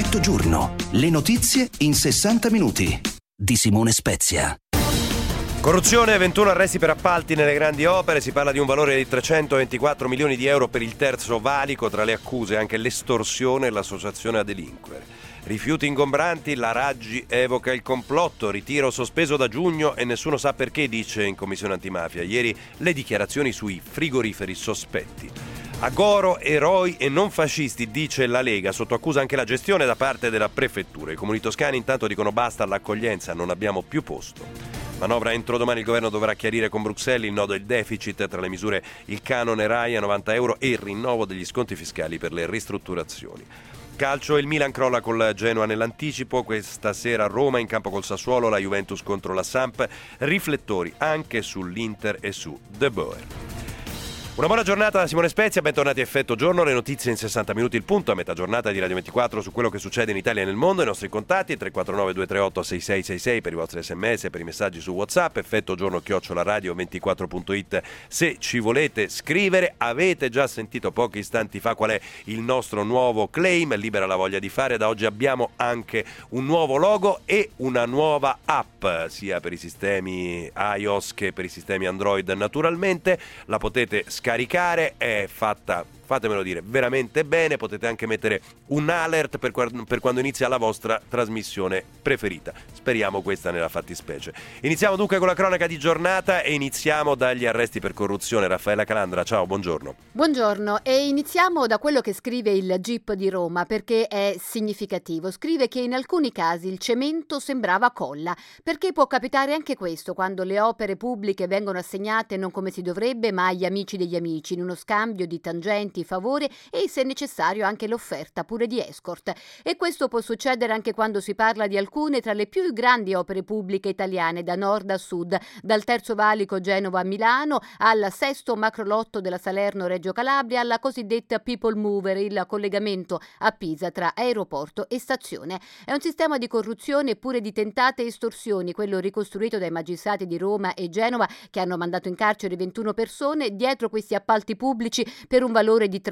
Mezzogiorno, le notizie in 60 minuti di Simone Spezia. Corruzione, 21 arresti per appalti nelle grandi opere, si parla di un valore di 324 milioni di euro per il terzo valico, tra le accuse anche l'estorsione e l'associazione a delinquere. Rifiuti ingombranti, la Raggi evoca il complotto, ritiro sospeso da giugno e nessuno sa perché, dice in commissione antimafia. Ieri le dichiarazioni sui frigoriferi sospetti. A Goro, eroi e non fascisti, dice la Lega, sotto accusa anche la gestione da parte della prefettura. I comuni toscani intanto dicono basta all'accoglienza, non abbiamo più posto. Manovra entro domani, il governo dovrà chiarire con Bruxelles il nodo del deficit, tra le misure il canone RAI a 90 euro e il rinnovo degli sconti fiscali per le ristrutturazioni. Calcio, il Milan crolla col Genoa nell'anticipo, questa sera Roma in campo col Sassuolo, la Juventus contro la Samp, riflettori anche sull'Inter e su De Boer. Una buona giornata da Simone Spezia, bentornati a Effetto Giorno, le notizie in 60 minuti, il punto a metà giornata di Radio 24 su quello che succede in Italia e nel mondo. I nostri contatti 349 238 6666 per i vostri sms, per i messaggi su WhatsApp, effettogiorno@radio24.it se ci volete scrivere. Avete già sentito pochi istanti fa qual è il nostro nuovo claim, libera la voglia di fare. Da oggi abbiamo anche un nuovo logo e una nuova app, sia per i sistemi iOS che per i sistemi Android naturalmente. La potete scaricare, è fatta, fatemelo dire, veramente bene. Potete anche mettere un alert per quando inizia la vostra trasmissione preferita. Speriamo questa nella fattispecie. Iniziamo dunque con la cronaca di giornata e iniziamo dagli arresti per corruzione. Raffaella Calandra, ciao, buongiorno. Buongiorno, e iniziamo da quello che scrive il GIP di Roma, perché è significativo. Scrive che in alcuni casi il cemento sembrava colla, perché può capitare anche questo quando le opere pubbliche vengono assegnate non come si dovrebbe, ma agli amici degli amici, in uno scambio di tangenti, favore e, se necessario, anche l'offerta pure di escort. E questo può succedere anche quando si parla di alcune tra le più grandi opere pubbliche italiane, da nord a sud, dal terzo valico Genova a Milano al sesto macrolotto della Salerno-Reggio Calabria, alla cosiddetta People Mover, il collegamento a Pisa tra aeroporto e stazione. È un sistema di corruzione e pure di tentate estorsioni, quello ricostruito dai magistrati di Roma e Genova, che hanno mandato in carcere 21 persone dietro questi appalti pubblici per un valore di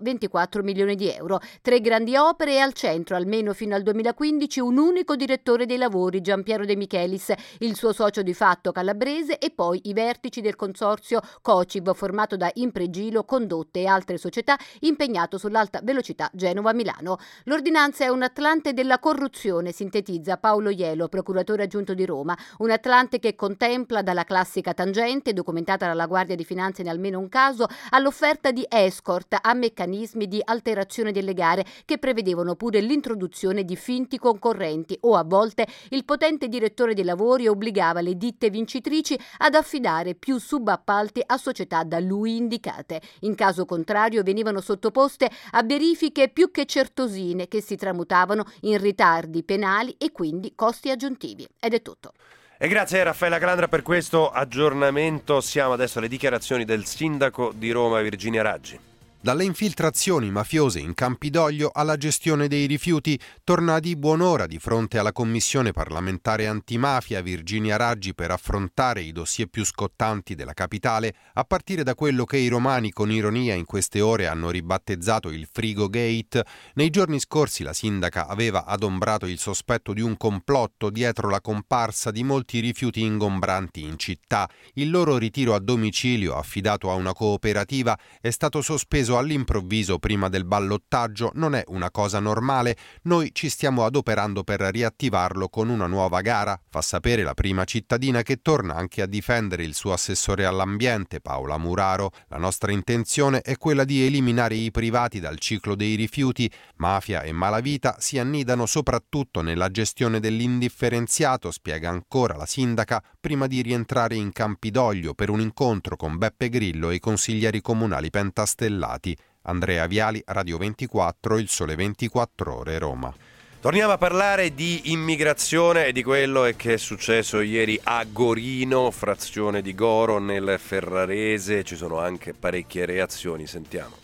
324 milioni di euro. 3 grandi opere e al centro, almeno fino al 2015, un unico direttore dei lavori, Giampiero De Michelis, il suo socio di fatto calabrese, e poi i vertici del consorzio Cociv, formato da Impregilo, Condotte e altre società, impegnato sull'alta velocità Genova-Milano. L'ordinanza è un Atlante della corruzione, sintetizza Paolo Ielo, procuratore aggiunto di Roma. Un Atlante che contempla dalla classica tangente, documentata dalla Guardia di Finanza in almeno un caso, all'offerta di escort, a meccanismi di alterazione delle gare che prevedevano pure l'introduzione di finti concorrenti, o a volte il potente direttore dei lavori obbligava le ditte vincitrici ad affidare più subappalti a società da lui indicate. In caso contrario venivano sottoposte a verifiche più che certosine, che si tramutavano in ritardi penali e quindi costi aggiuntivi. Ed è tutto. E grazie a Raffaella Calandra per questo aggiornamento. Siamo adesso alle dichiarazioni del sindaco di Roma, Virginia Raggi. Dalle infiltrazioni mafiose in Campidoglio alla gestione dei rifiuti, torna di buon'ora di fronte alla commissione parlamentare antimafia Virginia Raggi per affrontare i dossier più scottanti della capitale, a partire da quello che i romani con ironia in queste ore hanno ribattezzato il Frigo Gate. Nei giorni scorsi la sindaca aveva adombrato il sospetto di un complotto dietro la comparsa di molti rifiuti ingombranti in città. Il loro ritiro a domicilio, affidato a una cooperativa, è stato sospeso all'improvviso prima del ballottaggio. Non è una cosa normale, noi ci stiamo adoperando per riattivarlo con una nuova gara, fa sapere la prima cittadina, che torna anche a difendere il suo assessore all'ambiente Paola Muraro. La nostra intenzione è quella di eliminare i privati dal ciclo dei rifiuti. Mafia e malavita si annidano soprattutto nella gestione dell'indifferenziato, spiega ancora la sindaca, prima di rientrare in Campidoglio per un incontro con Beppe Grillo e i consiglieri comunali pentastellati. Andrea Viali, Radio 24, Il Sole 24 Ore, Roma. Torniamo a parlare di immigrazione e di quello che è successo ieri a Gorino, frazione di Goro, nel Ferrarese. Ci sono anche parecchie reazioni, sentiamo.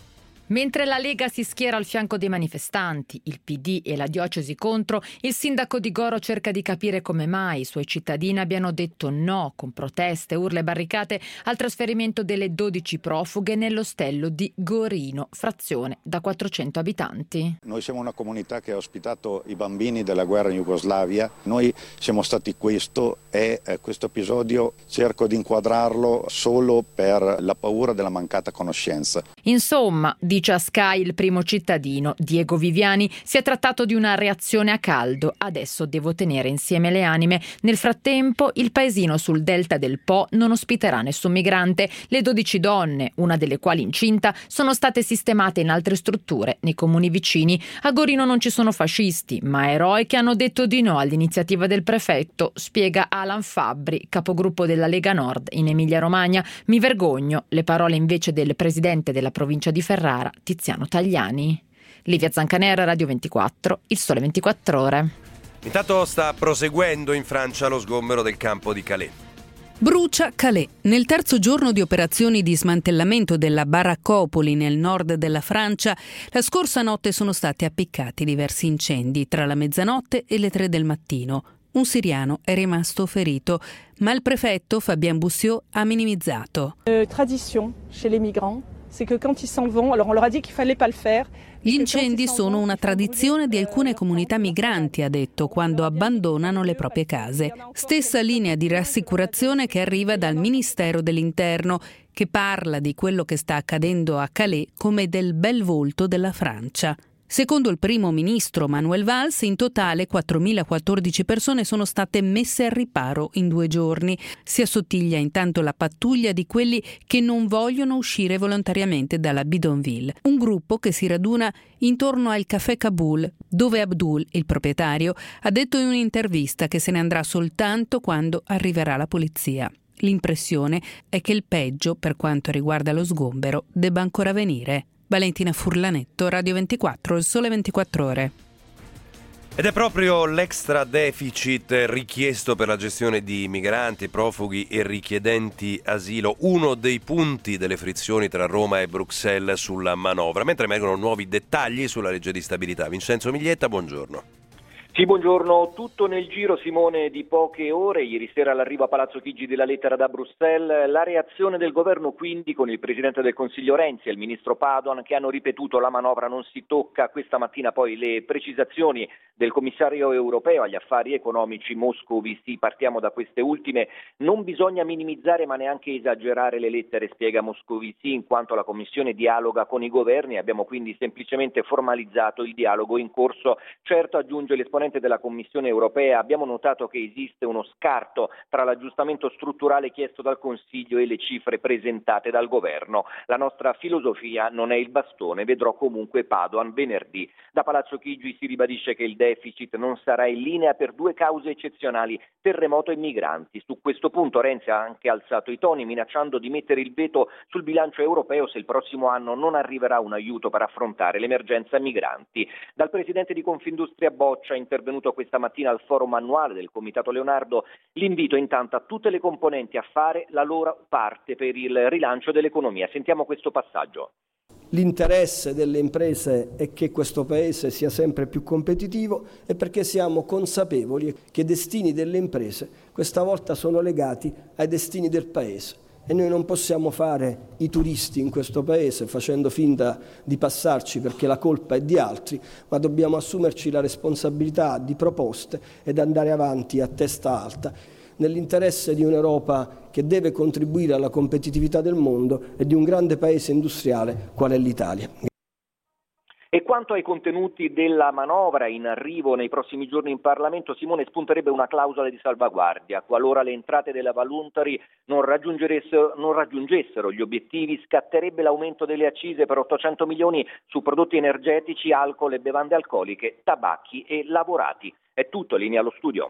Mentre la Lega si schiera al fianco dei manifestanti, il PD e la diocesi contro, il sindaco di Goro cerca di capire come mai i suoi cittadini abbiano detto no, con proteste, urla e barricate, al trasferimento delle 12 profughe nell'ostello di Gorino, frazione da 400 abitanti. Noi siamo una comunità che ha ospitato i bambini della guerra in Jugoslavia. Noi siamo stati questo e questo episodio cerco di inquadrarlo solo per la paura della mancata conoscenza. Insomma, dice a Sky il primo cittadino, Diego Viviani, si è trattato di una reazione a caldo. Adesso devo tenere insieme le anime. Nel frattempo, il paesino sul delta del Po non ospiterà nessun migrante. Le 12 donne, una delle quali incinta, sono state sistemate in altre strutture nei comuni vicini. A Gorino non ci sono fascisti, ma eroi che hanno detto di no all'iniziativa del prefetto, spiega Alan Fabbri, capogruppo della Lega Nord in Emilia-Romagna. Mi vergogno, le parole invece del presidente della provincia di Ferrara, Tiziano Tagliani. Livia Zancanera, Radio 24, Il Sole 24 Ore. Intanto sta proseguendo in Francia lo sgombero del campo di Calais. Brucia Calais. Nel terzo giorno di operazioni di smantellamento della baraccopoli nel nord della Francia, la scorsa notte sono stati appiccati diversi incendi tra la mezzanotte e le 3 del mattino. Un siriano è rimasto ferito, ma il prefetto Fabien Boussiot ha minimizzato. Tradition chez les migrants, c'est que quand ils s'en vont, alors on leur a dit qu'il fallait pas le faire. Gli incendi sono una tradizione di alcune comunità migranti, ha detto, quando abbandonano le proprie case. Stessa linea di rassicurazione che arriva dal Ministero dell'Interno, che parla di quello che sta accadendo a Calais come del bel volto della Francia. Secondo il primo ministro Manuel Valls, in totale 4.014 persone sono state messe al riparo in 2 giorni. Si assottiglia intanto la pattuglia di quelli che non vogliono uscire volontariamente dalla bidonville, un gruppo che si raduna intorno al Café Kabul, dove Abdul, il proprietario, ha detto in un'intervista che se ne andrà soltanto quando arriverà la polizia. L'impressione è che il peggio, per quanto riguarda lo sgombero, debba ancora venire. Valentina Furlanetto, Radio 24, Il Sole 24 Ore. Ed è proprio l'extra deficit richiesto per la gestione di migranti, profughi e richiedenti asilo uno dei punti delle frizioni tra Roma e Bruxelles sulla manovra, mentre emergono nuovi dettagli sulla legge di stabilità. Vincenzo Miglietta, buongiorno. Sì, buongiorno. Tutto nel giro, Simone, di poche ore. Ieri sera all'arrivo a Palazzo Chigi della lettera da Bruxelles, la reazione del governo quindi con il Presidente del Consiglio Renzi e il Ministro Padoan che hanno ripetuto la manovra non si tocca. Questa mattina poi le precisazioni del Commissario europeo agli affari economici Moscovici. Partiamo da queste ultime. Non bisogna minimizzare ma neanche esagerare le lettere, spiega Moscovici, in quanto la Commissione dialoga con i governi. Abbiamo quindi semplicemente formalizzato il dialogo in corso. Certo, aggiunge l'esponente della Commissione europea, abbiamo notato che esiste uno scarto tra l'aggiustamento strutturale chiesto dal Consiglio e le cifre presentate dal governo. La nostra filosofia non è il bastone, vedrò comunque Padoan venerdì. Da Palazzo Chigi si ribadisce che il deficit non sarà in linea per 2 cause eccezionali, terremoto e migranti. Su questo punto Renzi ha anche alzato i toni, minacciando di mettere il veto sul bilancio europeo se il prossimo anno non arriverà un aiuto per affrontare l'emergenza migranti. Dal presidente di Confindustria Boccia, intervenuto questa mattina al forum annuale del Comitato Leonardo, l'invito intanto a tutte le componenti a fare la loro parte per il rilancio dell'economia. Sentiamo questo passaggio. L'interesse delle imprese è che questo Paese sia sempre più competitivo e perché siamo consapevoli che i destini delle imprese questa volta sono legati ai destini del Paese. E noi non possiamo fare i turisti in questo Paese facendo finta di passarci perché la colpa è di altri, ma dobbiamo assumerci la responsabilità di proposte ed andare avanti a testa alta, nell'interesse di un'Europa che deve contribuire alla competitività del mondo e di un grande Paese industriale qual è l'Italia. E quanto ai contenuti della manovra in arrivo nei prossimi giorni in Parlamento, Simone, spunterebbe una clausola di salvaguardia. Qualora le entrate della voluntary non raggiungessero gli obiettivi, scatterebbe l'aumento delle accise per 800 milioni su prodotti energetici, alcol e bevande alcoliche, tabacchi e lavorati. È tutto, linea allo studio.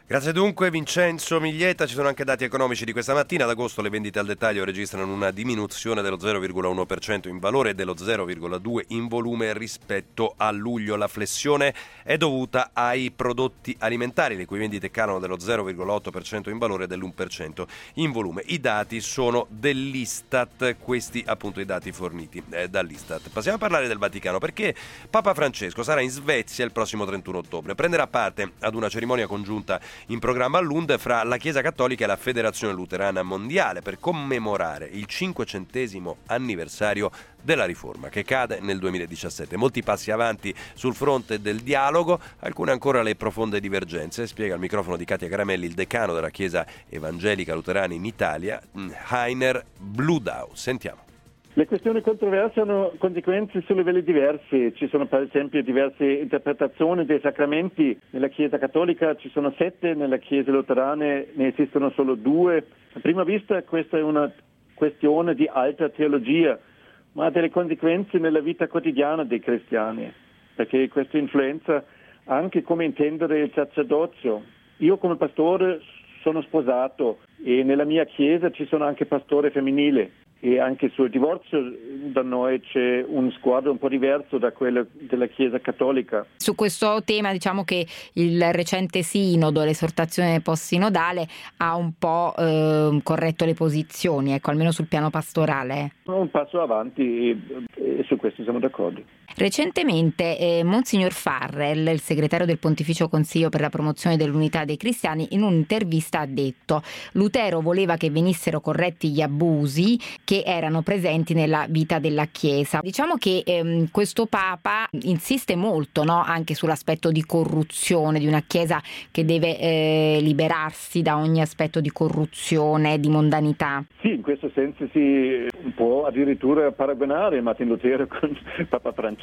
Grazie dunque Vincenzo Miglietta. Ci sono anche dati economici di questa mattina. Ad agosto le vendite al dettaglio registrano una diminuzione dello 0,1% in valore e dello 0,2% in volume rispetto a luglio. La flessione è dovuta ai prodotti alimentari, le cui vendite calano dello 0,8% in valore e dell'1% in volume. I dati sono dell'Istat, questi appunto i dati forniti dall'Istat. Passiamo a parlare del Vaticano, perché Papa Francesco sarà in Svezia il prossimo 31 ottobre. Prenderà parte ad una cerimonia congiunta in programma a Lund fra la Chiesa Cattolica e la Federazione Luterana Mondiale per commemorare il 500° anniversario della Riforma, che cade nel 2017. Molti passi avanti sul fronte del dialogo, alcune ancora le profonde divergenze, spiega al microfono di Katia Caramelli il decano della Chiesa Evangelica Luterana in Italia, Heiner Bludau. Sentiamo. Le questioni controverse hanno conseguenze su livelli diversi. Ci sono per esempio diverse interpretazioni dei sacramenti. Nella Chiesa Cattolica ci sono 7, nella Chiesa Luterana ne esistono solo 2. A prima vista questa è una questione di alta teologia, ma ha delle conseguenze nella vita quotidiana dei cristiani, perché questo influenza anche come intendere il sacerdozio. Io come pastore sono sposato e nella mia chiesa ci sono anche pastori femminili. E anche sul divorzio da noi c'è un sguardo un po' diverso da quello della Chiesa Cattolica. Su questo tema diciamo che il recente sinodo, l'esortazione post-sinodale, ha un po' corretto le posizioni, ecco, almeno sul piano pastorale. Un passo avanti e su questo siamo d'accordo. Recentemente Monsignor Farrell, il segretario del Pontificio Consiglio per la promozione dell'unità dei cristiani, in un'intervista ha detto: Lutero voleva che venissero corretti gli abusi che erano presenti nella vita della Chiesa. Diciamo che questo Papa insiste molto, no? Anche sull'aspetto di corruzione di una Chiesa che deve liberarsi da ogni aspetto di corruzione, di mondanità. Sì, in questo senso si può addirittura paragonare Martin Lutero con Papa Francesco.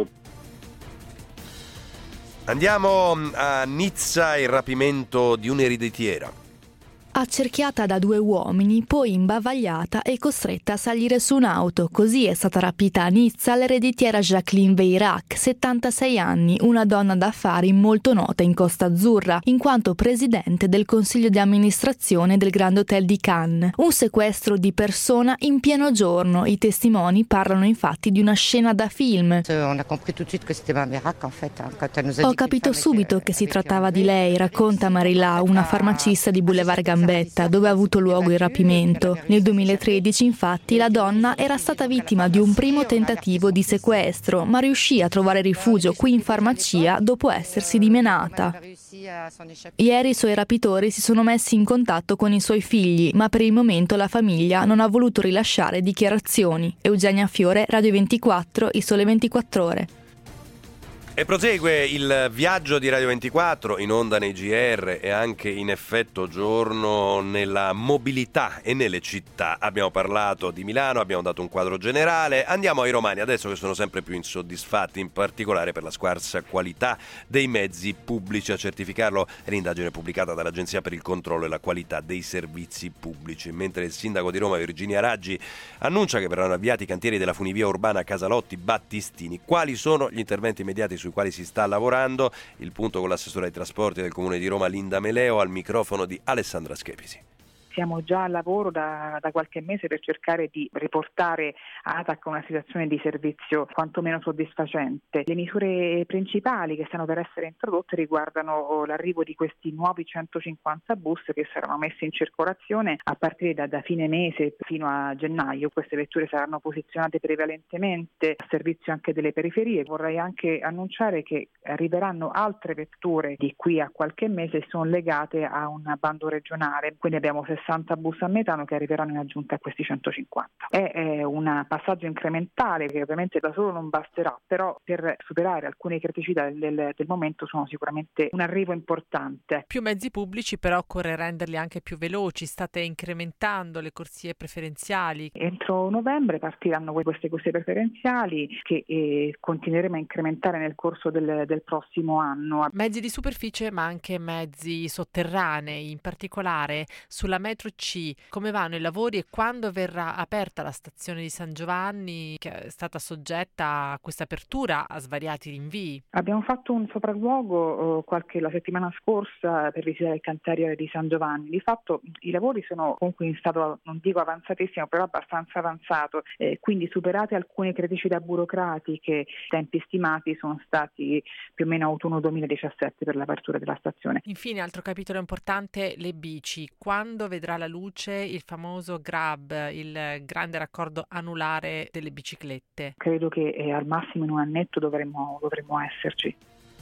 Andiamo a Nizza, il rapimento di un'ereditiera. Accerchiata da 2 uomini, poi imbavagliata e costretta a salire su un'auto. Così è stata rapita a Nizza l'ereditiera Jacqueline Veyrac, 76 anni, una donna d'affari molto nota in Costa Azzurra, in quanto presidente del consiglio di amministrazione del Grand Hotel di Cannes. Un sequestro di persona in pieno giorno. I testimoni parlano infatti di una scena da film. Ho capito subito che si trattava di lei, racconta Marila, una farmacista di Boulevard Gambetta, dove ha avuto luogo il rapimento. Nel 2013, infatti, la donna era stata vittima di un primo tentativo di sequestro, ma riuscì a trovare rifugio qui in farmacia dopo essersi dimenata. Ieri i suoi rapitori si sono messi in contatto con i suoi figli, ma per il momento la famiglia non ha voluto rilasciare dichiarazioni. Eugenia Fiore, Radio 24, Il Sole 24 Ore. E prosegue il viaggio di Radio 24 in onda nei GR e anche in effetto giorno nella mobilità e nelle città. Abbiamo parlato di Milano, abbiamo dato un quadro generale. Andiamo ai romani adesso, che sono sempre più insoddisfatti, in particolare per la scarsa qualità dei mezzi pubblici. A certificarlo è l'indagine pubblicata dall'Agenzia per il controllo e la qualità dei servizi pubblici. Mentre il sindaco di Roma Virginia Raggi annuncia che verranno avviati i cantieri della funivia urbana Casalotti Battistini. Quali sono gli interventi immediati sui quali si sta lavorando? Il punto con l'assessore ai trasporti del Comune di Roma Linda Meleo al microfono di Alessandra Schepisi. Siamo già al lavoro da qualche mese per cercare di riportare ATAC a una situazione di servizio quantomeno soddisfacente. Le misure principali che stanno per essere introdotte riguardano l'arrivo di questi nuovi 150 bus che saranno messi in circolazione a partire da fine mese fino a gennaio. Queste vetture saranno posizionate prevalentemente a servizio anche delle periferie. Vorrei anche annunciare che arriveranno altre vetture di qui a qualche mese e sono legate a un bando regionale. Quindi abbiamo 60 bus a metano che arriveranno in aggiunta a questi 150. È un passaggio incrementale che ovviamente da solo non basterà, però per superare alcune criticità del momento sono sicuramente un arrivo importante. Più mezzi pubblici, però occorre renderli anche più veloci. State incrementando le corsie preferenziali. Entro novembre partiranno queste corsie preferenziali che continueremo a incrementare nel corso del prossimo anno. Mezzi di superficie ma anche mezzi sotterranei, in particolare sulla media metro C. Come vanno i lavori e quando verrà aperta la stazione di San Giovanni, che è stata soggetta a questa apertura a svariati rinvii? Abbiamo fatto un sopralluogo la settimana scorsa per visitare il cantiere di San Giovanni. Di fatto i lavori sono comunque in stato, non dico avanzatissimo, però abbastanza avanzato, quindi superate alcune criticità burocratiche, i tempi stimati sono stati più o meno autunno 2017 per l'apertura della stazione. Infine, altro capitolo importante, le bici. Quando vedrà la luce il famoso GRAB, il grande raccordo anulare delle biciclette? Credo che al massimo in un annetto dovremmo esserci.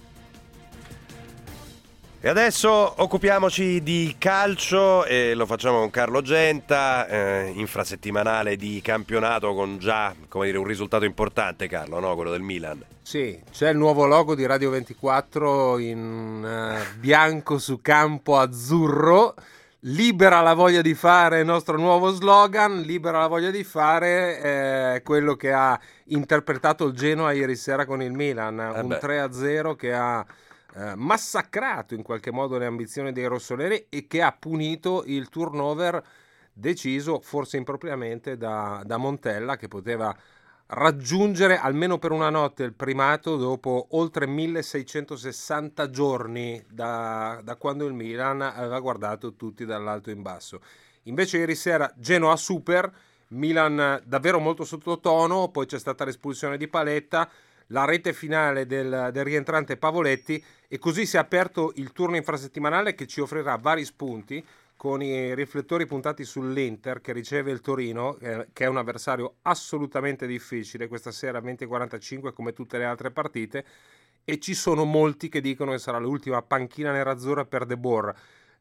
E adesso occupiamoci di calcio e lo facciamo con Carlo Genta, infrasettimanale di campionato con già, un risultato importante, Carlo, no? Quello del Milan. Sì, c'è il nuovo logo di Radio 24 in bianco su campo azzurro. Libera la voglia di fare, il nostro nuovo slogan, libera la voglia di fare, quello che ha interpretato il Genoa ieri sera con il Milan, un 3-0 che ha massacrato in qualche modo le ambizioni dei rossoneri e che ha punito il turnover deciso forse impropriamente da Montella, che poteva raggiungere almeno per una notte il primato dopo oltre 1660 giorni da quando il Milan aveva guardato tutti dall'alto in basso. Invece ieri sera Genoa super, Milan davvero molto sottotono, poi c'è stata l'espulsione di Paletta, la rete finale del rientrante Pavoletti, e così si è aperto il turno infrasettimanale che ci offrirà vari spunti, con i riflettori puntati sull'Inter che riceve il Torino, che è un avversario assolutamente difficile questa sera 20:45 come tutte le altre partite, e ci sono molti che dicono che sarà l'ultima panchina nerazzurra per De Boer.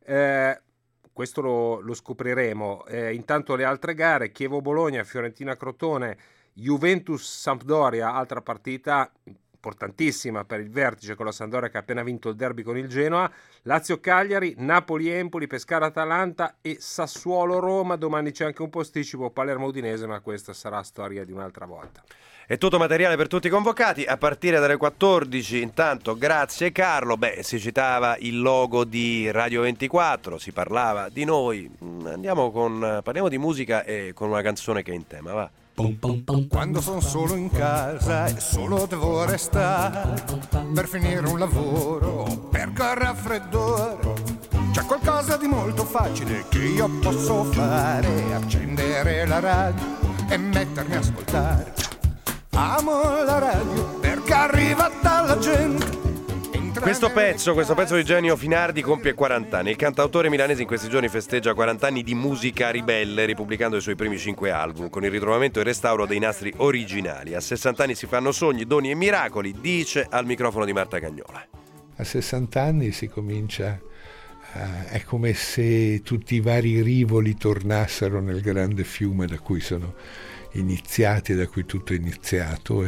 Questo lo scopriremo. Intanto le altre gare: Chievo-Bologna, Fiorentina-Crotone, Juventus-Sampdoria, altra partita importantissima per il vertice con la Sampdoria che ha appena vinto il derby con il Genoa, Lazio-Cagliari, Napoli-Empoli, Pescara-Atalanta e Sassuolo-Roma. Domani c'è anche un posticipo, Palermo-Udinese, ma questa sarà storia di un'altra volta. È tutto materiale per tutti i convocati a partire dalle 14. Intanto grazie Carlo. Si citava il logo di Radio 24, si parlava di noi. Parliamo di musica e con una canzone che è in tema, va. Quando sono solo in casa e solo devo restare per finire un lavoro, perché il raffreddore, c'è qualcosa di molto facile che io posso fare: accendere la radio e mettermi a ascoltare. Amo la radio perché arriva dalla gente. Questo pezzo di Eugenio Finardi compie 40 anni. Il cantautore milanese in questi giorni festeggia 40 anni di musica ribelle, ripubblicando i suoi primi 5 album, con il ritrovamento e il restauro dei nastri originali. A 60 anni si fanno sogni, doni e miracoli, dice al microfono di Marta Cagnola. A 60 anni si comincia, è come se tutti i vari rivoli tornassero nel grande fiume da cui sono iniziati, da cui tutto è iniziato,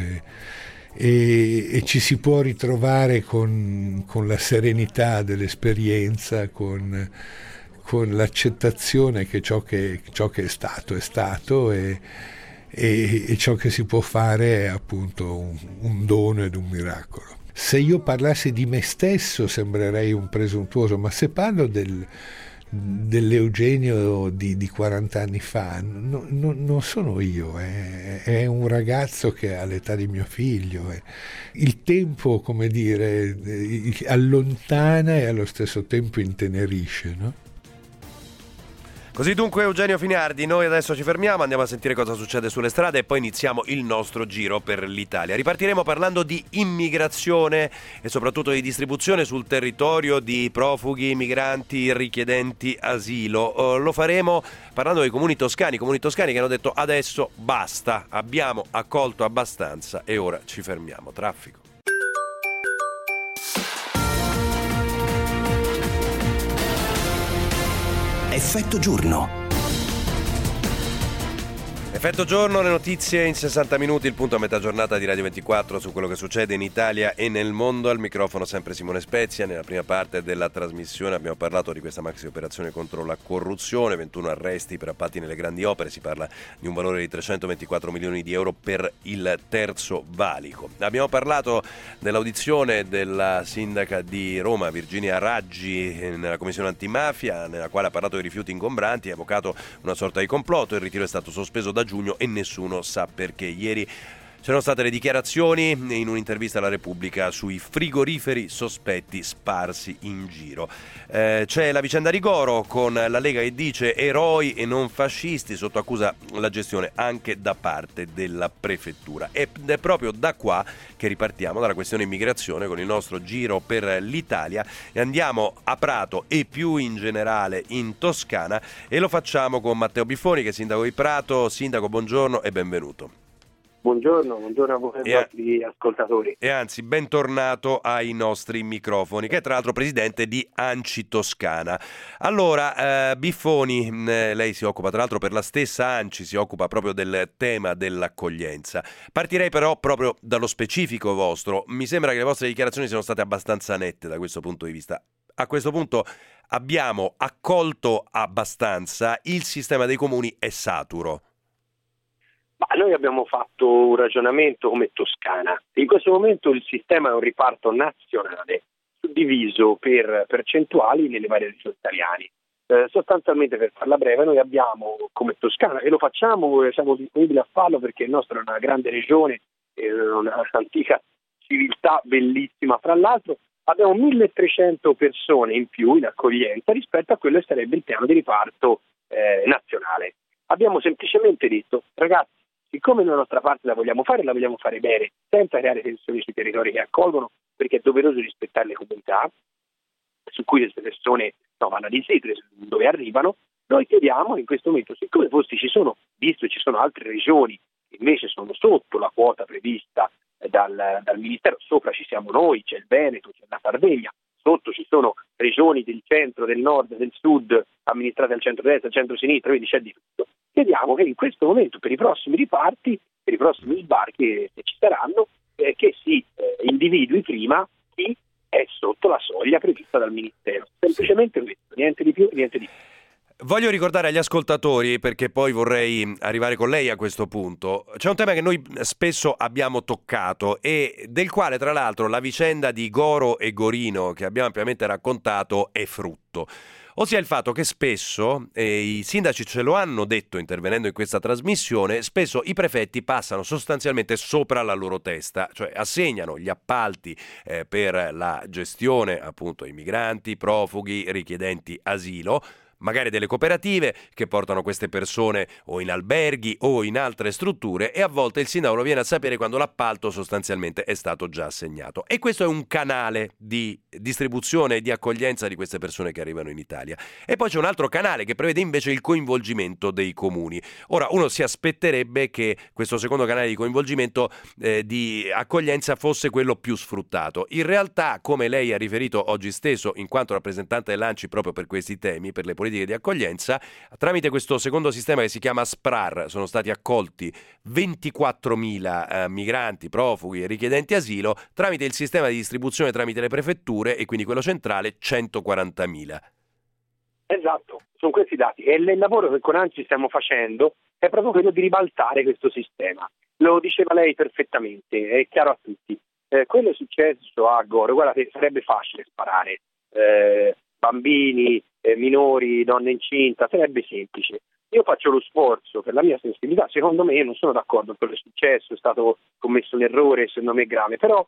e ci si può ritrovare con la serenità dell'esperienza, con l'accettazione che ciò che è stato e ciò che si può fare è appunto un dono ed un miracolo. Se io parlassi di me stesso sembrerei un presuntuoso, ma se parlo dell'Eugenio di 40 anni fa, non sono io, è un ragazzo che ha l'età di mio figlio. Il tempo, come dire, allontana e allo stesso tempo intenerisce, no? Così dunque Eugenio Finardi, noi adesso ci fermiamo, andiamo a sentire cosa succede sulle strade e poi iniziamo il nostro giro per l'Italia. Ripartiremo parlando di immigrazione e soprattutto di distribuzione sul territorio di profughi, migranti, richiedenti asilo. Lo faremo parlando dei comuni toscani che hanno detto adesso basta, abbiamo accolto abbastanza e ora ci fermiamo. Traffico. Perfetto giorno, le notizie in 60 minuti, il punto a metà giornata di Radio 24 su quello che succede in Italia e nel mondo. Al microfono sempre Simone Spezia. Nella prima parte della trasmissione abbiamo parlato di questa maxi operazione contro la corruzione, 21 arresti per appalti nelle grandi opere, si parla di un valore di 324 milioni di euro per il terzo valico. Abbiamo parlato dell'audizione della sindaca di Roma, Virginia Raggi, nella commissione antimafia, nella quale ha parlato di rifiuti ingombranti, ha evocato una sorta di complotto. Il ritiro è stato sospeso da giugno e nessuno sa perché. Ieri c'erano state le dichiarazioni in un'intervista alla Repubblica sui frigoriferi sospetti sparsi in giro. C'è la vicenda di Goro con la Lega che dice eroi e non fascisti, sotto accusa la gestione anche da parte della prefettura. Ed è proprio da qua che ripartiamo, dalla questione immigrazione, con il nostro giro per l'Italia e andiamo a Prato e più in generale in Toscana e lo facciamo con Matteo Biffoni, che è sindaco di Prato. Sindaco, buongiorno e benvenuto. Buongiorno a voi e ai nostri ascoltatori. E anzi, bentornato ai nostri microfoni, che è tra l'altro presidente di ANCI Toscana. Allora, Biffoni, lei si occupa tra l'altro per la stessa ANCI, si occupa proprio del tema dell'accoglienza. Partirei però proprio dallo specifico vostro. Mi sembra che le vostre dichiarazioni siano state abbastanza nette da questo punto di vista. A questo punto abbiamo accolto abbastanza, il sistema dei comuni è saturo. Ma noi abbiamo fatto un ragionamento come Toscana. In questo momento il sistema è un riparto nazionale, suddiviso per percentuali nelle varie regioni italiane. Sostanzialmente, per farla breve, noi abbiamo come Toscana, e lo facciamo, siamo disponibili a farlo perché il nostro è una grande regione, una antica civiltà bellissima. Fra l'altro abbiamo 1.300 persone in più in accoglienza rispetto a quello che sarebbe il piano di riparto nazionale. Abbiamo semplicemente detto, ragazzi, siccome la nostra parte la vogliamo fare bene, senza creare tensioni sui territori che accolgono, perché è doveroso rispettare le comunità su cui queste persone vanno ad insiedere, dove arrivano. Noi chiediamo in questo momento, siccome posti ci sono, visto ci sono altre regioni che invece sono sotto la quota prevista dal Ministero, sopra ci siamo noi, c'è il Veneto, c'è la Sardegna, sotto ci sono regioni del centro, del nord, del sud, amministrate al centro-destra, al centro-sinistra, quindi c'è di tutto. Chiediamo che in questo momento per i prossimi riparti, per i prossimi sbarchi che ci saranno, che si individui prima chi è sotto la soglia prevista dal Ministero. Semplicemente questo, niente di più, niente di più. Voglio ricordare agli ascoltatori, perché poi vorrei arrivare con lei a questo punto, c'è un tema che noi spesso abbiamo toccato e del quale tra l'altro la vicenda di Goro e Gorino che abbiamo ampiamente raccontato è frutto. Ossia il fatto che spesso, i sindaci ce lo hanno detto intervenendo in questa trasmissione, spesso i prefetti passano sostanzialmente sopra la loro testa, cioè assegnano gli appalti per la gestione appunto ai migranti, profughi, richiedenti asilo, magari delle cooperative che portano queste persone o in alberghi o in altre strutture e a volte il sindaco lo viene a sapere quando l'appalto sostanzialmente è stato già assegnato. E questo è un canale di distribuzione e di accoglienza di queste persone che arrivano in Italia. E poi c'è un altro canale che prevede invece il coinvolgimento dei comuni. Ora uno si aspetterebbe che questo secondo canale di coinvolgimento di accoglienza fosse quello più sfruttato. In realtà, come lei ha riferito oggi stesso in quanto rappresentante dell'ANCI proprio per questi temi, per le politiche di accoglienza, tramite questo secondo sistema che si chiama SPRAR sono stati accolti 24.000 migranti, profughi e richiedenti asilo, tramite il sistema di distribuzione tramite le prefetture e quindi quello centrale 140.000. Esatto, sono questi dati e il lavoro che con ANCI stiamo facendo è proprio quello di ribaltare questo sistema. Lo diceva lei perfettamente, è chiaro a tutti. Quello è successo a Goro, guardate, sarebbe facile sparare. Bambini, minori, donne incinta, sarebbe semplice. Io faccio lo sforzo per la mia sensibilità, secondo me io non sono d'accordo con quello che è successo, è stato commesso un errore, secondo me grave, però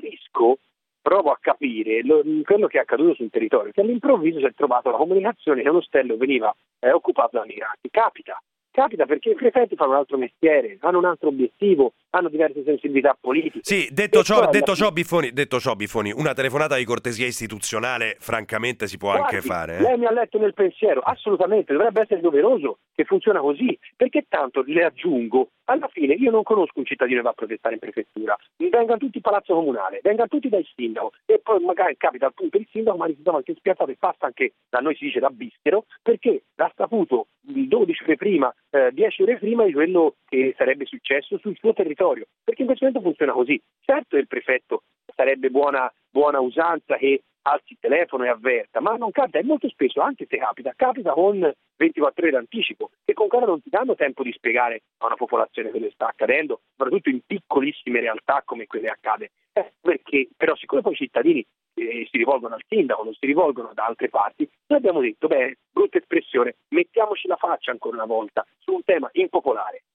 provo a capire quello che è accaduto sul territorio, che all'improvviso si è trovato la comunicazione che un ostello veniva occupato da migranti. Capita perché i prefetti fanno un altro mestiere, hanno un altro obiettivo, hanno diverse sensibilità politiche. Sì, detto ciò, Biffoni, una telefonata di cortesia istituzionale francamente si può anche fare. Lei mi ha letto nel pensiero, assolutamente, dovrebbe essere doveroso che funziona così, perché tanto le aggiungo, alla fine io non conosco un cittadino che va a protestare in prefettura, vengano tutti in palazzo comunale, vengano tutti dal sindaco e poi magari capita al punto il sindaco ma risultava anche spiazzato e passa anche, da noi si dice da bischero, perché l'ha saputo 12 ore prima 10 ore prima di quello che sarebbe successo sul suo territorio, perché in questo momento funziona così. Certo il prefetto sarebbe buona usanza che alzi il telefono e avverta, ma non capita, e molto spesso, anche se capita con 24 ore d'anticipo, che comunque non ti danno tempo di spiegare a una popolazione quello che sta accadendo, soprattutto in piccolissime realtà come quelle accade. Perché però siccome poi i cittadini si rivolgono al sindaco, non si rivolgono da altre parti, noi abbiamo detto, brutta espressione, mettiamoci la faccia ancora una volta su un tema impopolare,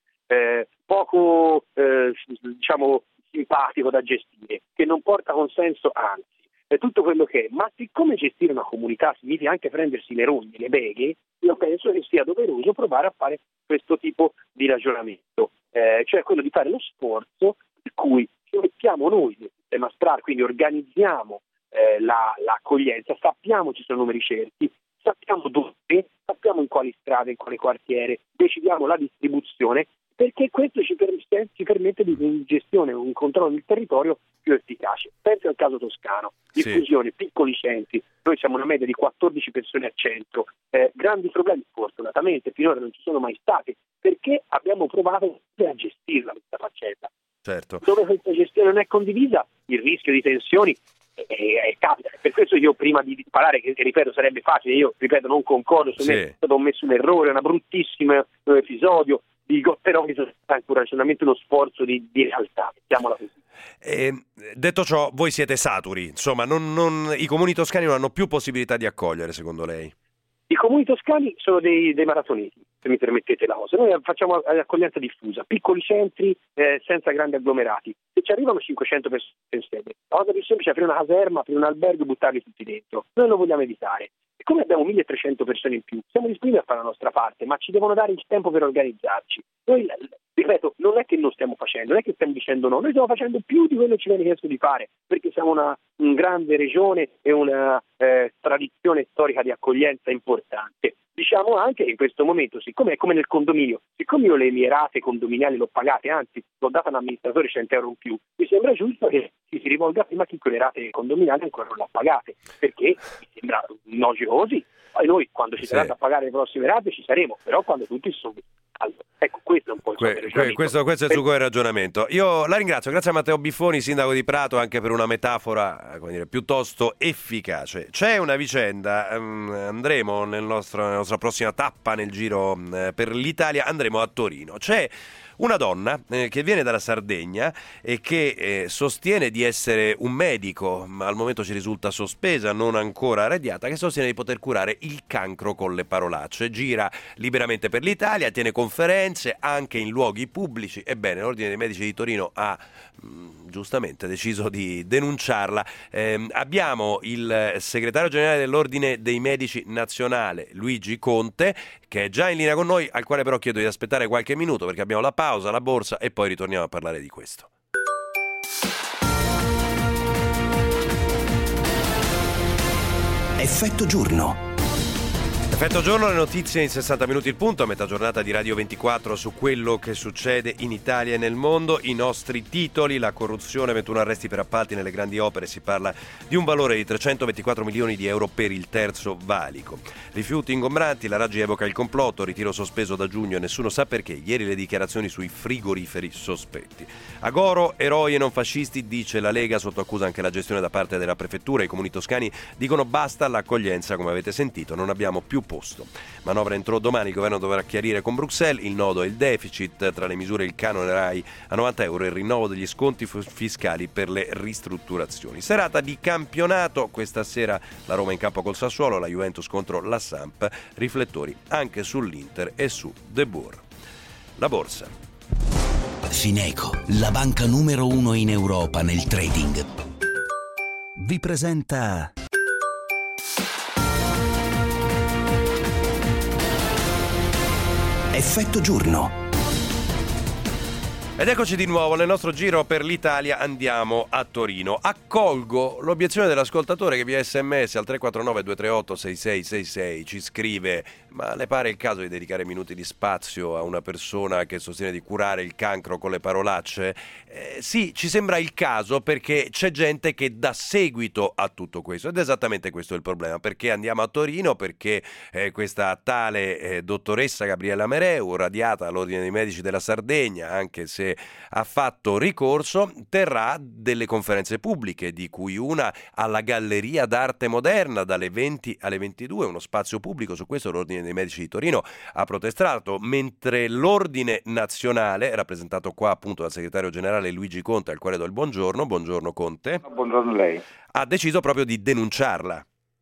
poco simpatico da gestire, che non porta consenso, anzi è tutto quello che è. Ma siccome gestire una comunità significa anche prendersi le rogne, le beghe, io penso che sia doveroso provare a fare questo tipo di ragionamento, cioè quello di fare lo sforzo per cui ci mettiamo noi nel sistema SPRAR, quindi organizziamo l'accoglienza, sappiamo ci sono numeri certi, sappiamo dove, sappiamo in quali strade, in quale quartiere, decidiamo la distribuzione, perché questo ci permette di una gestione, un controllo del territorio più efficace. Penso al caso toscano, diffusione, piccoli centri, noi siamo una media di 14 persone a centro, grandi problemi fortunatamente finora non ci sono mai stati, perché abbiamo provato a gestirla questa faccenda. Certo. Dove questa gestione non è condivisa, il rischio di tensioni capita. Per questo io prima di parlare, che ripeto sarebbe facile, io ripeto non concordo, è stato commesso un errore, un bruttissimo episodio, dico però bisogna fare anche un ragionamento, uno sforzo di realtà, mettiamola così. Detto ciò, voi siete saturi, insomma i comuni toscani non hanno più possibilità di accogliere, secondo lei? I comuni toscani sono dei maratoneti, se mi permettete la cosa. Noi facciamo accoglienza diffusa, piccoli centri senza grandi agglomerati. Se ci arrivano 500 persone in sede, la cosa più semplice è aprire una caserma, aprire un albergo e buttarli tutti dentro. Noi lo vogliamo evitare. Siccome abbiamo 1300 persone in più, siamo disponibili a fare la nostra parte, ma ci devono dare il tempo per organizzarci. Noi, ripeto, non è che non stiamo facendo, non è che stiamo dicendo no, noi stiamo facendo più di quello che ci viene chiesto di fare, perché siamo una grande regione e una tradizione storica di accoglienza importante. Diciamo anche che in questo momento, siccome è come nel condominio, siccome io le mie rate condominiali l'ho pagate, anzi l'ho data all'amministratore 100 euro in più, mi sembra giusto che si rivolga prima a chi quelle rate condominiali ancora non l'ha pagate, perché mi sembra logico così. Poi noi quando ci sarà da pagare le prossime rate ci saremo, però quando tutti sono... Allora, ecco, questo è un po' questo è il suo ragionamento. Io la ringrazio, grazie a Matteo Biffoni, sindaco di Prato, anche per una metafora, come dire, piuttosto efficace. C'è una vicenda, andremo nella nostra prossima tappa nel giro per l'Italia, andremo a Torino. C'è una donna che viene dalla Sardegna e che sostiene di essere un medico, ma al momento ci risulta sospesa, non ancora radiata, che sostiene di poter curare il cancro con le parolacce. Gira liberamente per l'Italia, tiene conferenze anche in luoghi pubblici. Ebbene, l'Ordine dei Medici di Torino ha giustamente deciso di denunciarla. Abbiamo il segretario generale dell'Ordine dei Medici nazionale, Luigi Conte, che è già in linea con noi, al quale però chiedo di aspettare qualche minuto perché abbiamo la pausa, la borsa e poi ritorniamo a parlare di questo. Effetto giorno. Effetto giorno, le notizie in 60 minuti il punto, a metà giornata di Radio 24 su quello che succede in Italia e nel mondo. I nostri titoli: la corruzione, 21 arresti per appalti nelle grandi opere, si parla di un valore di 324 milioni di euro per il terzo valico. Rifiuti ingombranti, la Raggi evoca il complotto, ritiro sospeso da giugno e nessuno sa perché, ieri le dichiarazioni sui frigoriferi sospetti. A Goro, eroi e non fascisti, dice la Lega, sotto accusa anche la gestione da parte della prefettura. I comuni toscani dicono basta all'accoglienza, come avete sentito, non abbiamo più posto. Manovra entro domani, il governo dovrà chiarire con Bruxelles, il nodo è il deficit, tra le misure il canone RAI a 90 euro e il rinnovo degli sconti fiscali per le ristrutturazioni. Serata di campionato, questa sera la Roma in campo col Sassuolo, la Juventus contro la Samp, riflettori anche sull'Inter e su De Boer. La borsa. Fineco, la banca numero 1 in Europa nel trading, vi presenta Effetto giorno. Ed eccoci di nuovo nel nostro giro per l'Italia, andiamo a Torino. Accolgo l'obiezione dell'ascoltatore che via SMS al 349 238 6666 ci scrive: Ma le pare il caso di dedicare minuti di spazio a una persona che sostiene di curare il cancro con le parolacce? Sì, ci sembra il caso, perché c'è gente che dà seguito a tutto questo, ed è esattamente questo il problema. Perché andiamo a Torino? Perché questa tale dottoressa Gabriella Mereu, radiata all'Ordine dei Medici della Sardegna, anche se ha fatto ricorso, terrà delle conferenze pubbliche, di cui una alla Galleria d'Arte Moderna dalle 20 alle 22, uno spazio pubblico. Su questo l'Ordine dei Medici di Torino ha protestato, mentre l'Ordine Nazionale, rappresentato qua appunto dal segretario generale Luigi Conte, al quale do il buongiorno. Buongiorno Conte. Buongiorno a lei. Ha deciso proprio di denunciarla.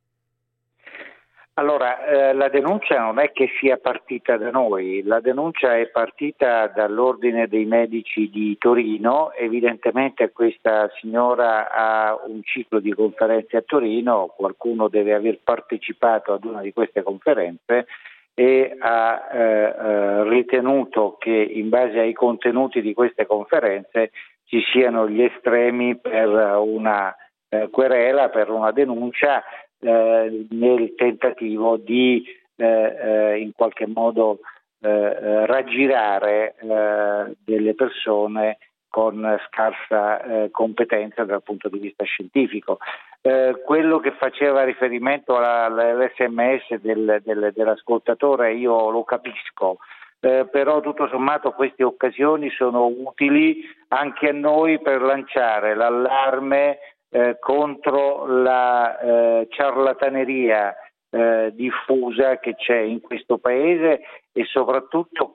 Allora, la denuncia non è che sia partita da noi, la denuncia è partita dall'Ordine dei Medici di Torino. Evidentemente questa signora ha un ciclo di conferenze a Torino, qualcuno deve aver partecipato ad una di queste conferenze e ha ritenuto che in base ai contenuti di queste conferenze ci siano gli estremi per una querela, per una denuncia, nel tentativo di in qualche modo raggirare delle persone con scarsa competenza dal punto di vista scientifico. Quello che faceva riferimento all'SMS dell'ascoltatore io lo capisco, però tutto sommato queste occasioni sono utili anche a noi per lanciare l'allarme contro la ciarlataneria diffusa che c'è in questo paese e soprattutto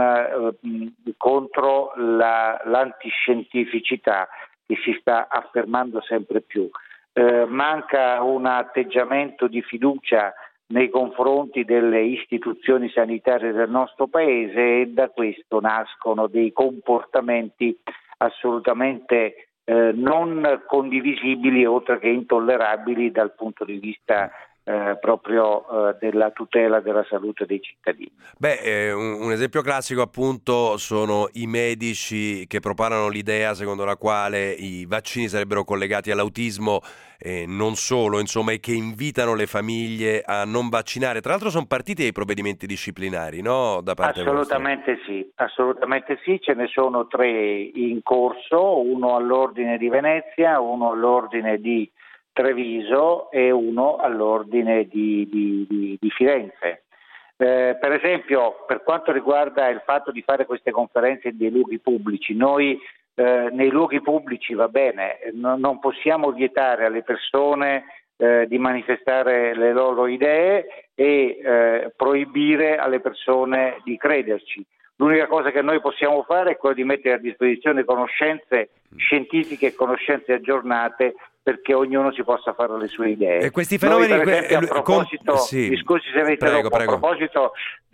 contro l'antiscientificità che si sta affermando sempre più. Manca un atteggiamento di fiducia nei confronti delle istituzioni sanitarie del nostro paese, e da questo nascono dei comportamenti assolutamente non condivisibili, oltre che intollerabili dal punto di vista proprio della tutela della salute dei cittadini. Un esempio classico appunto sono i medici che propalano l'idea secondo la quale i vaccini sarebbero collegati all'autismo e non solo, insomma, e che invitano le famiglie a non vaccinare. Tra l'altro sono partiti dei provvedimenti disciplinari, no? Da parte Assolutamente sì, ce ne sono 3 in corso, uno all'Ordine di Venezia, uno all'Ordine di Treviso e uno all'Ordine di Firenze. Per esempio, per quanto riguarda il fatto di fare queste conferenze nei luoghi pubblici, noi nei luoghi pubblici va bene, non possiamo vietare alle persone di manifestare le loro idee e proibire alle persone di crederci. L'unica cosa che noi possiamo fare è quello di mettere a disposizione conoscenze scientifiche e conoscenze aggiornate perché ognuno si possa fare le sue idee. E questi fenomeni, noi, per esempio, a proposito, mi scusi se mi interrompo, a proposito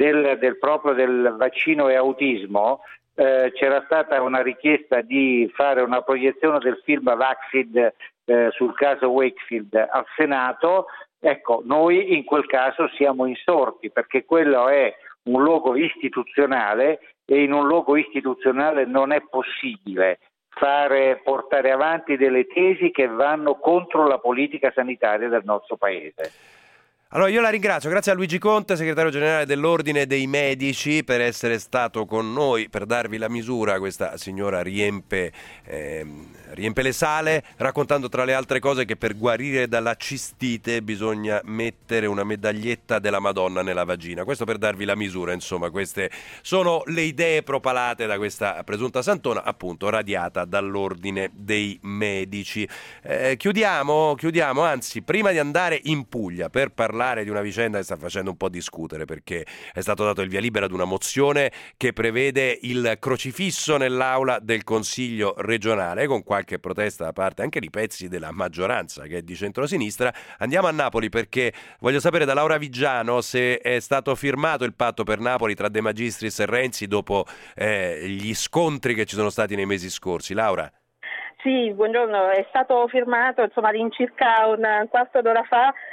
del vaccino e autismo, c'era stata una richiesta di fare una proiezione del film Vaxid sul caso Wakefield al Senato. Ecco, noi in quel caso siamo insorti perché quello è un luogo istituzionale e in un luogo istituzionale non è possibile portare avanti delle tesi che vanno contro la politica sanitaria del nostro paese. Allora io la ringrazio, grazie a Luigi Conte, segretario generale dell'Ordine dei Medici, per essere stato con noi, per darvi la misura. Questa signora riempie le sale, raccontando tra le altre cose che per guarire dalla cistite bisogna mettere una medaglietta della Madonna nella vagina. Questo per darvi la misura, insomma, queste sono le idee propalate da questa presunta santona, appunto radiata dall'Ordine dei Medici. Chiudiamo, anzi, prima di andare in Puglia per parlare di una vicenda che sta facendo un po' discutere, perché è stato dato il via libera ad una mozione che prevede il crocifisso nell'aula del Consiglio regionale, con qualche protesta da parte anche di pezzi della maggioranza che è di centrosinistra. Andiamo a Napoli perché voglio sapere da Laura Vigiano se è stato firmato il patto per Napoli tra De Magistris e Renzi dopo gli scontri che ci sono stati nei mesi scorsi. Laura? Sì, buongiorno, è stato firmato all'incirca un quarto d'ora fa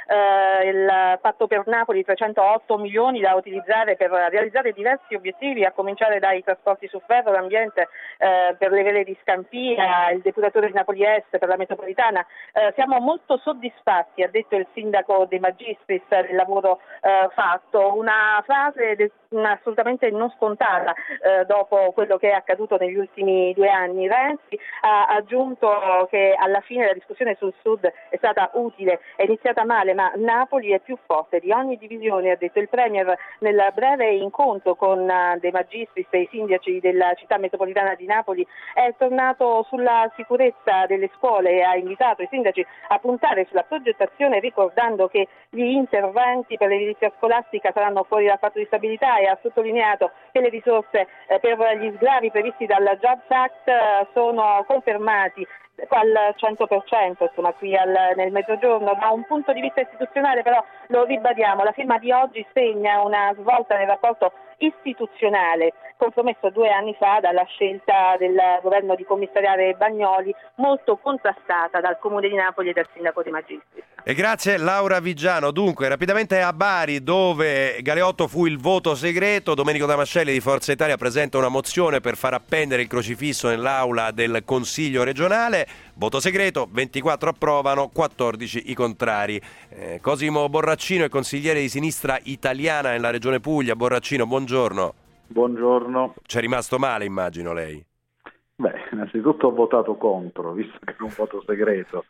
il patto per Napoli, 308 milioni da utilizzare per realizzare diversi obiettivi, a cominciare dai trasporti su ferro, l'ambiente, per le vele di Scampia, il depuratore di Napoli Est per la metropolitana. Siamo molto soddisfatti, ha detto il sindaco De Magistris, del lavoro fatto, una frase assolutamente non scontata dopo quello che è accaduto negli ultimi 2 anni. Renzi ha aggiunto che alla fine la discussione sul Sud è stata utile, è iniziata male, ma Napoli è più forte di ogni divisione, ha detto il Premier nel breve incontro con De Magistris e i sindaci della città metropolitana di Napoli. È tornato sulla sicurezza delle scuole e ha invitato i sindaci a puntare sulla progettazione, ricordando che gli interventi per l'edilizia scolastica saranno fuori dal patto di stabilità, e ha sottolineato che le risorse per gli sgravi previsti dal Jobs Act sono confermati al 100%, insomma, qui nel Mezzogiorno. Da un punto di vista istituzionale, però, lo ribadiamo, la firma di oggi segna una svolta nel rapporto istituzionale compromesso 2 anni fa dalla scelta del governo di commissariare Bagnoli, molto contrastata dal Comune di Napoli e dal sindaco De Magistris. E grazie Laura Vigiano. Dunque, rapidamente a Bari, dove Galeotto fu il voto segreto, Domenico Damascelli di Forza Italia presenta una mozione per far appendere il crocifisso nell'aula del Consiglio regionale. Voto segreto, 24 approvano, 14 i contrari. Cosimo Borraccino è consigliere di Sinistra Italiana nella Regione Puglia. Borraccino, buongiorno. Buongiorno. C'è rimasto male, immagino, lei? Beh, innanzitutto ho votato contro, visto che è un voto segreto.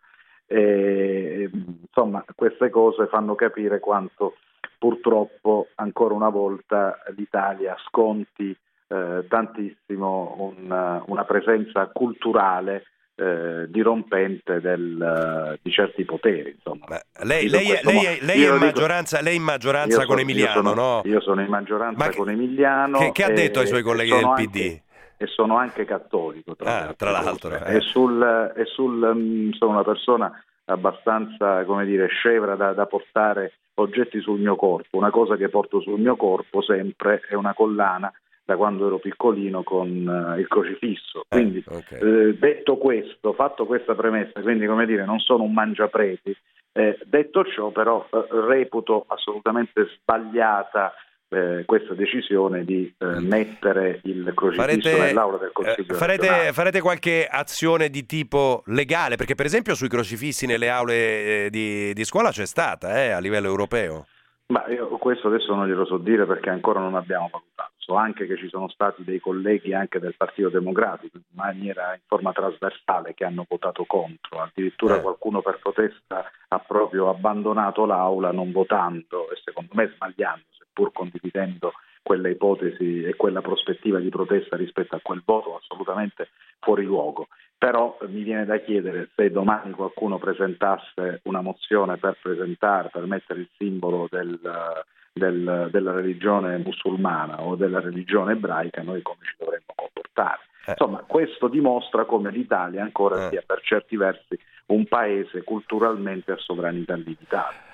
Insomma, queste cose fanno capire quanto purtroppo ancora una volta l'Italia sconti tantissimo una presenza culturale dirompente di certi poteri. Insomma. Lei è in maggioranza con Emiliano, no? Io sono in maggioranza con Emiliano. Che ha detto ai suoi colleghi del PD? E sono anche cattolico, tra l'altro. Sono una persona abbastanza, come dire, scevra da portare oggetti sul mio corpo. Una cosa che porto sul mio corpo sempre è una collana da quando ero piccolino con il crocifisso. Quindi detto questo, fatto questa premessa, quindi, come dire, non sono un mangiapreti, detto ciò, però reputo assolutamente sbagliata questa decisione di mettere il crocifisso nell'aula del Consiglio regionale. Farete qualche azione di tipo legale? Perché per esempio sui crocifissi nelle aule di scuola c'è stata a livello europeo. Ma io questo adesso non glielo so dire, perché ancora non abbiamo valutato. So anche che ci sono stati dei colleghi anche del Partito Democratico in forma trasversale che hanno votato contro, addirittura qualcuno per protesta ha proprio abbandonato l'aula non votando, e secondo me sbagliando, seppur condividendo quella ipotesi e quella prospettiva di protesta rispetto a quel voto assolutamente fuori luogo. Però mi viene da chiedere se domani qualcuno presentasse una mozione per mettere il simbolo della religione musulmana o della religione ebraica, noi come ci dovremmo comportare. Insomma, questo dimostra come l'Italia ancora sia per certi versi un paese culturalmente a sovranità limitata.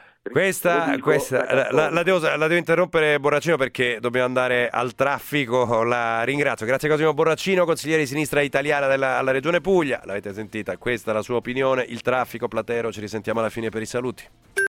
La devo interrompere, Borraccino, perché dobbiamo andare al traffico. La ringrazio. Grazie Cosimo Borraccino, consigliere di Sinistra Italiana alla Regione Puglia. L'avete sentita, questa è la sua opinione. Il traffico, Platero, ci risentiamo alla fine per i saluti.